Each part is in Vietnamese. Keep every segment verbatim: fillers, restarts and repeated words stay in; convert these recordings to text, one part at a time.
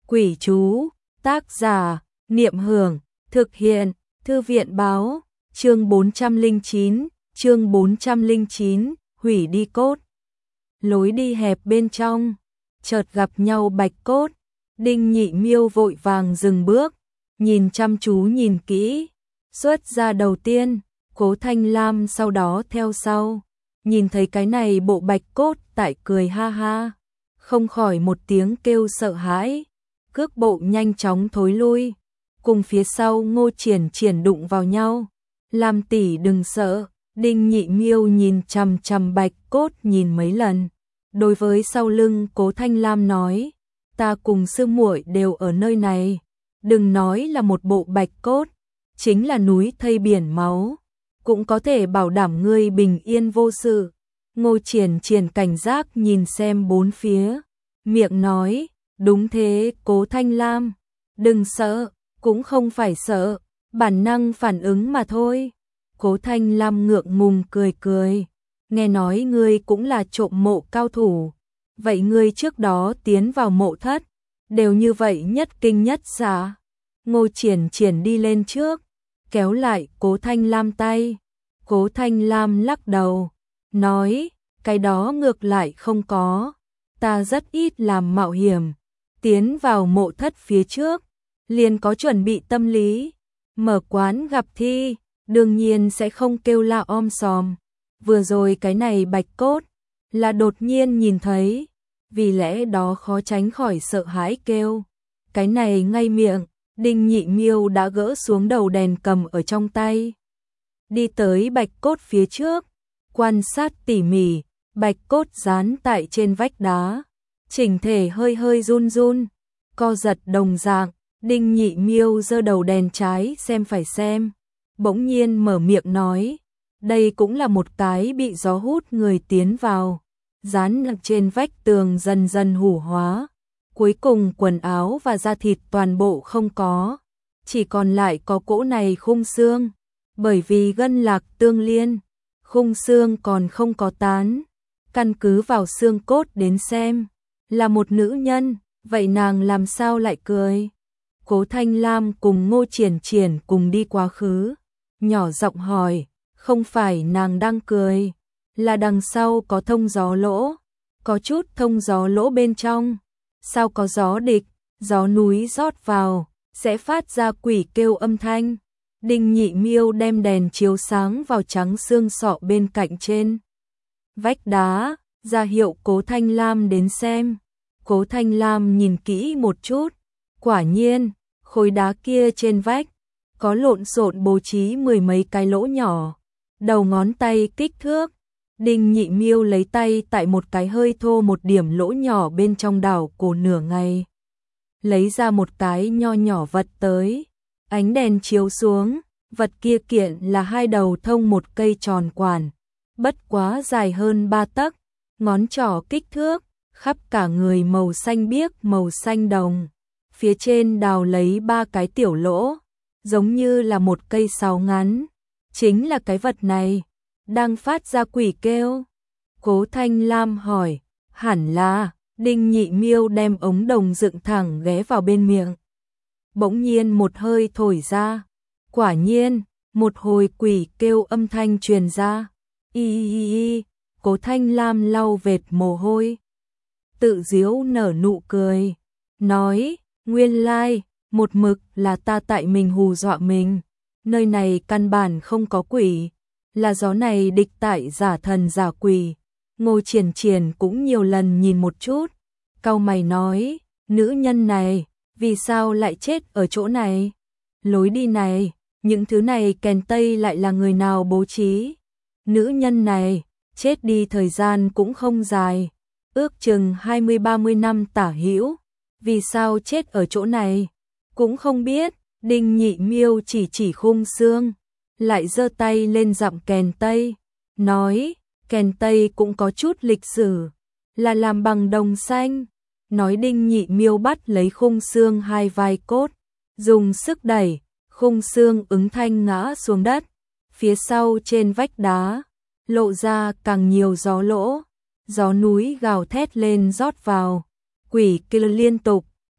Quỷ chú, tác giả, Niệm Hưởng, thực hiện, Thư viện báo, chương bốn trăm lẻ chín, chương bốn trăm lẻ chín, hủy đi cốt. Lối đi hẹp bên trong, chợt gặp nhau Bạch Cốt, Đinh Nhị Miêu vội vàng dừng bước, nhìn chăm chú nhìn kỹ, xuất ra đầu tiên, Cố Thanh Lam sau đó theo sau, nhìn thấy cái này bộ Bạch Cốt tại cười ha ha, không khỏi một tiếng kêu sợ hãi, cước bộ nhanh chóng thối lui, cùng phía sau Ngô Triển Triển đụng vào nhau. Lam tỷ đừng sợ, Đinh Nhị Miêu nhìn chằm chằm Bạch Cốt nhìn mấy lần, đối với sau lưng Cố Thanh Lam nói, ta cùng sư muội đều ở nơi này, đừng nói là một bộ Bạch Cốt, chính là núi thây biển máu, cũng có thể bảo đảm ngươi bình yên vô sự. Ngô Triển Triển cảnh giác nhìn xem bốn phía, miệng nói, đúng thế Cố Thanh Lam, đừng sợ, cũng không phải sợ, bản năng phản ứng mà thôi. Cố Thanh Lam ngượng ngùng cười cười, nghe nói ngươi cũng là trộm mộ cao thủ, vậy ngươi trước đó tiến vào mộ thất, đều như vậy nhất kinh nhất xạ. Ngô Triển Triển đi lên trước, kéo lại Cố Thanh Lam tay, Cố Thanh Lam lắc đầu, nói, cái đó ngược lại không có, ta rất ít làm mạo hiểm, tiến vào mộ thất phía trước, liền có chuẩn bị tâm lý, mở quán gặp thi, đương nhiên sẽ không kêu la om sòm, vừa rồi cái này Bạch Cốt, là đột nhiên nhìn thấy, vì lẽ đó khó tránh khỏi sợ hãi kêu, cái này ngay miệng, Đinh Nhị Miêu đã gỡ xuống đầu đèn cầm ở trong tay, đi tới Bạch Cốt phía trước, quan sát tỉ mỉ, Bạch Cốt dán tại trên vách đá, chỉnh thể hơi hơi run run, co giật đồng dạng. Đinh Nhị Miêu giơ đầu đèn trái xem phải xem, bỗng nhiên mở miệng nói, đây cũng là một cái bị gió hút người tiến vào, dán trên vách tường dần dần hủ hóa, cuối cùng quần áo và da thịt toàn bộ không có, chỉ còn lại có cỗ này khung xương, bởi vì gân lạc tương liên, khung xương còn không có tán, căn cứ vào xương cốt đến xem, là một nữ nhân, vậy nàng làm sao lại cười? Cố Thanh Lam cùng Ngô Triển Triển cùng đi quá khứ, nhỏ giọng hỏi, không phải nàng đang cười, là đằng sau có thông gió lỗ, có chút thông gió lỗ bên trong, sao có gió địch, gió núi rót vào, sẽ phát ra quỷ kêu âm thanh. Đinh Nhị Miêu đem đèn chiếu sáng vào trắng xương sọ bên cạnh trên vách đá, ra hiệu Cố Thanh Lam đến xem. Cố Thanh Lam nhìn kỹ một chút, quả nhiên, khối đá kia trên vách, có lộn xộn bố trí mười mấy cái lỗ nhỏ, đầu ngón tay kích thước. Đinh Nhị Miêu lấy tay tại một cái hơi thô một điểm lỗ nhỏ bên trong đảo cổ nửa ngày. Lấy ra một cái nho nhỏ vật tới, ánh đèn chiếu xuống, vật kia kiện là hai đầu thông một cây tròn quản, bất quá dài hơn ba tấc, ngón trỏ kích thước, khắp cả người màu xanh biếc màu xanh đồng. Phía trên đào lấy ba cái tiểu lỗ, giống như là một cây sáo ngắn, chính là cái vật này, đang phát ra quỷ kêu. Cố Thanh Lam hỏi, hẳn là, Đinh Nhị Miêu đem ống đồng dựng thẳng ghé vào bên miệng. Bỗng nhiên một hơi thổi ra, quả nhiên, một hồi quỷ kêu âm thanh truyền ra, y y y, Cố Thanh Lam lau vệt mồ hôi, tự giễu nở nụ cười, nói, nguyên lai, like, một mực là ta tại mình hù dọa mình, nơi này căn bản không có quỷ, là gió này địch tại giả thần giả quỷ. Ngô Triển Triển cũng nhiều lần nhìn một chút, cau mày nói, nữ nhân này, vì sao lại chết ở chỗ này? Lối đi này, những thứ này kèn tây lại là người nào bố trí? Nữ nhân này, chết đi thời gian cũng không dài, ước chừng hai mươi ba mươi năm tả hữu. Vì sao chết ở chỗ này? Cũng không biết. Đinh Nhị Miêu chỉ chỉ khung xương, lại giơ tay lên dặm kèn tây, nói, kèn tây cũng có chút lịch sử, là làm bằng đồng xanh. Nói Đinh Nhị Miêu bắt lấy khung xương hai vai cốt, dùng sức đẩy, khung xương ứng thanh ngã xuống đất, phía sau trên vách đá, lộ ra càng nhiều gió lỗ, gió núi gào thét lên rót vào, quỷ kêu liên tục,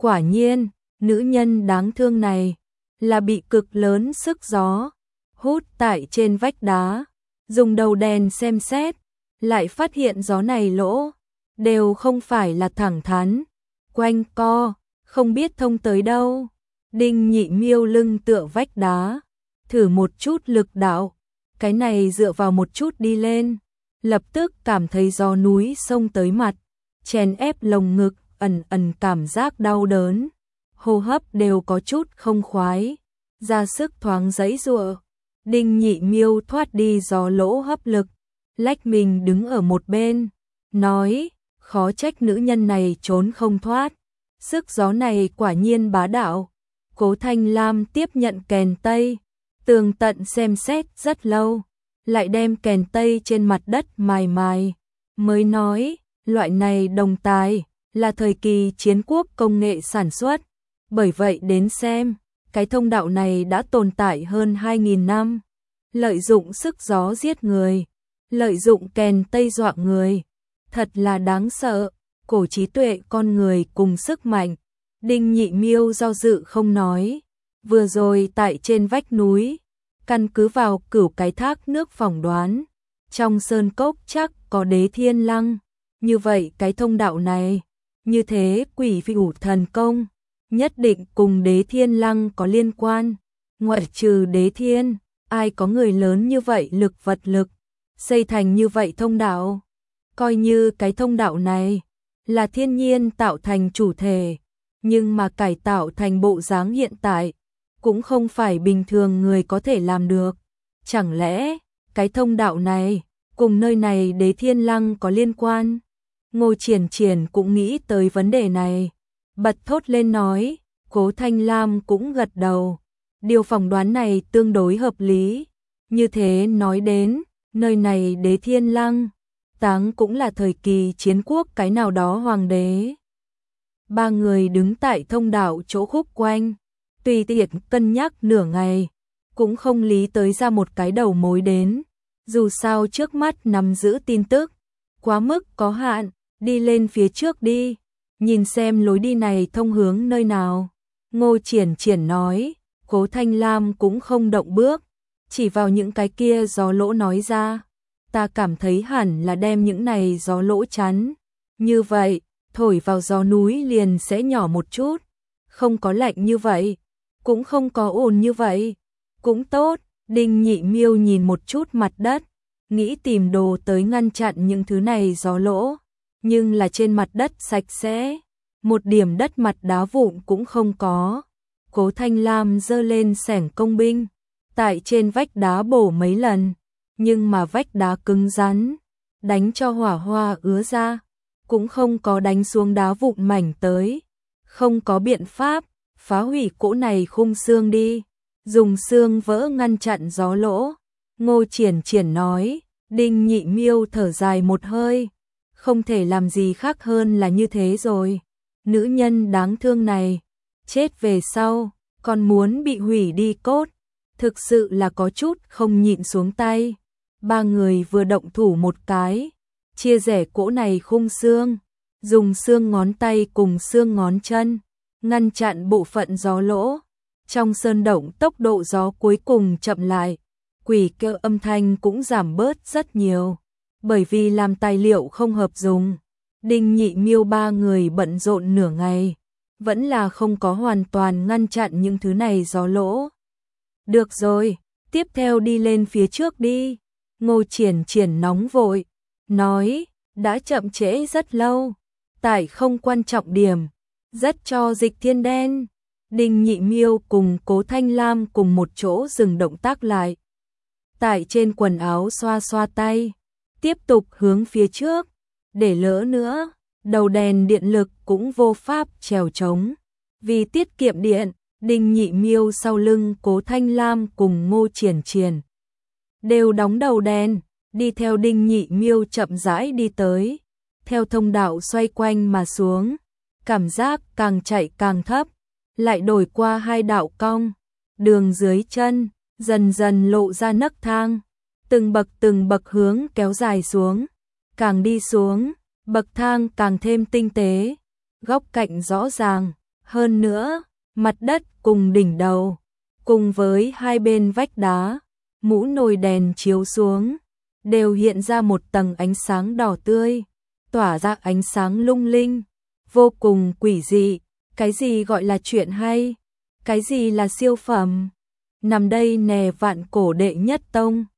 Quả nhiên, nữ nhân đáng thương này là bị cực lớn sức gió hút tại trên vách đá, dùng đầu đèn xem xét, lại phát hiện gió này lỗ đều không phải là thẳng thắn, quanh co, không biết thông tới đâu. Đinh Nhị Miêu lưng tựa vách đá, thử một chút lực đạo, cái này dựa vào một chút đi lên, lập tức cảm thấy gió núi xông tới mặt, chèn ép lồng ngực, ẩn ẩn cảm giác đau đớn, hô hấp đều có chút không khoái, ra sức thoáng giãy giụa. Đinh Nhị Miêu thoát đi gió lỗ hấp lực, lách mình đứng ở một bên, nói, khó trách nữ nhân này trốn không thoát, sức gió này quả nhiên bá đạo. Cố Thanh Lam tiếp nhận kèn tây, tường tận xem xét rất lâu, lại đem kèn tây trên mặt đất mài mài, mới nói, loại này đồng tài, là thời kỳ chiến quốc công nghệ sản xuất, bởi vậy đến xem, cái thông đạo này đã tồn tại hơn hai nghìn năm, lợi dụng sức gió giết người, lợi dụng kèn tây dọa người, thật là đáng sợ, cổ trí tuệ con người cùng sức mạnh. Đinh Nhị Miêu do dự không nói, vừa rồi tại trên vách núi, căn cứ vào cửu cái thác nước phỏng đoán, trong sơn cốc chắc có Đế Thiên Lăng, như vậy cái thông đạo này, như thế quỷ phi ủ thần công, nhất định cùng Đế Thiên Lăng có liên quan, ngoại trừ Đế Thiên, ai có người lớn như vậy lực vật lực, xây thành như vậy thông đạo, coi như cái thông đạo này là thiên nhiên tạo thành chủ thể. Nhưng mà cải tạo thành bộ dáng hiện tại, cũng không phải bình thường người có thể làm được. Chẳng lẽ, cái thông đạo này, cùng nơi này Đế Thiên Lăng có liên quan? Ngô Triển Triển cũng nghĩ tới vấn đề này. Bật thốt lên nói, Cố Thanh Lam cũng gật đầu. Điều phỏng đoán này tương đối hợp lý. Như thế nói đến, nơi này Đế Thiên Lăng, táng cũng là thời kỳ chiến quốc cái nào đó hoàng đế. Ba người đứng tại thông đạo chỗ khúc quanh, tùy tiện cân nhắc nửa ngày, cũng không lý tới ra một cái đầu mối đến. Dù sao trước mắt nắm giữ tin tức, quá mức có hạn, đi lên phía trước đi, nhìn xem lối đi này thông hướng nơi nào. Ngô Triển Triển nói, Cố Thanh Lam cũng không động bước, chỉ vào những cái kia gió lỗ nói ra, ta cảm thấy hẳn là đem những này gió lỗ chắn, như vậy thổi vào gió núi liền sẽ nhỏ một chút, không có lạnh như vậy, cũng không có ồn như vậy, cũng tốt. Đinh Nhị Miêu nhìn một chút mặt đất, nghĩ tìm đồ tới ngăn chặn những thứ này gió lỗ, nhưng là trên mặt đất sạch sẽ, một điểm đất mặt đá vụn cũng không có. Cố Thanh Lam giơ lên xẻng công binh, tại trên vách đá bổ mấy lần, nhưng mà vách đá cứng rắn, đánh cho hỏa hoa ứa ra, cũng không có đánh xuống đá vụn mảnh tới, không có biện pháp phá hủy cỗ này khung xương đi, dùng xương vỡ ngăn chặn gió lỗ. Ngô Triển Triển nói. Đinh Nhị Miêu thở dài một hơi, không thể làm gì khác hơn là như thế rồi. Nữ nhân đáng thương này, chết về sau, còn muốn bị hủy đi cốt, thực sự là có chút không nhịn xuống tay. Ba người vừa động thủ một cái, chia rẽ cỗ này khung xương, dùng xương ngón tay cùng xương ngón chân, ngăn chặn bộ phận gió lỗ. Trong sơn động tốc độ gió cuối cùng chậm lại, quỷ kêu âm thanh cũng giảm bớt rất nhiều, bởi vì làm tài liệu không hợp dùng. Đinh Nhị Miêu ba người bận rộn nửa ngày, vẫn là không có hoàn toàn ngăn chặn những thứ này gió lỗ. Được rồi, tiếp theo đi lên phía trước đi. Ngô Triển Triển nóng vội, nói, đã chậm trễ rất lâu, tại không quan trọng điểm, rất cho Dịch Thiên đen. Đinh Nhị Miêu cùng Cố Thanh Lam cùng một chỗ dừng động tác lại. Tại trên quần áo xoa xoa tay, tiếp tục hướng phía trước, để lỡ nữa, đầu đèn điện lực cũng vô pháp trèo trống. Vì tiết kiệm điện, Đinh Nhị Miêu sau lưng Cố Thanh Lam cùng Ngô Triển Triển đều đóng đầu đèn, đi theo Đinh Nhị Miêu chậm rãi đi tới, theo thông đạo xoay quanh mà xuống, cảm giác càng chạy càng thấp, lại đổi qua hai đạo cong, đường dưới chân dần dần lộ ra nấc thang, từng bậc từng bậc hướng kéo dài xuống, càng đi xuống, bậc thang càng thêm tinh tế, góc cạnh rõ ràng, Hơn nữa, mặt đất cùng đỉnh đầu, cùng với hai bên vách đá, mũ nồi đèn chiếu xuống, đều hiện ra một tầng ánh sáng đỏ tươi, tỏa ra ánh sáng lung linh, vô cùng quỷ dị. Cái gì gọi là chuyện hay? Cái gì là siêu phẩm? Nằm đây nè, vạn cổ đệ nhất tông.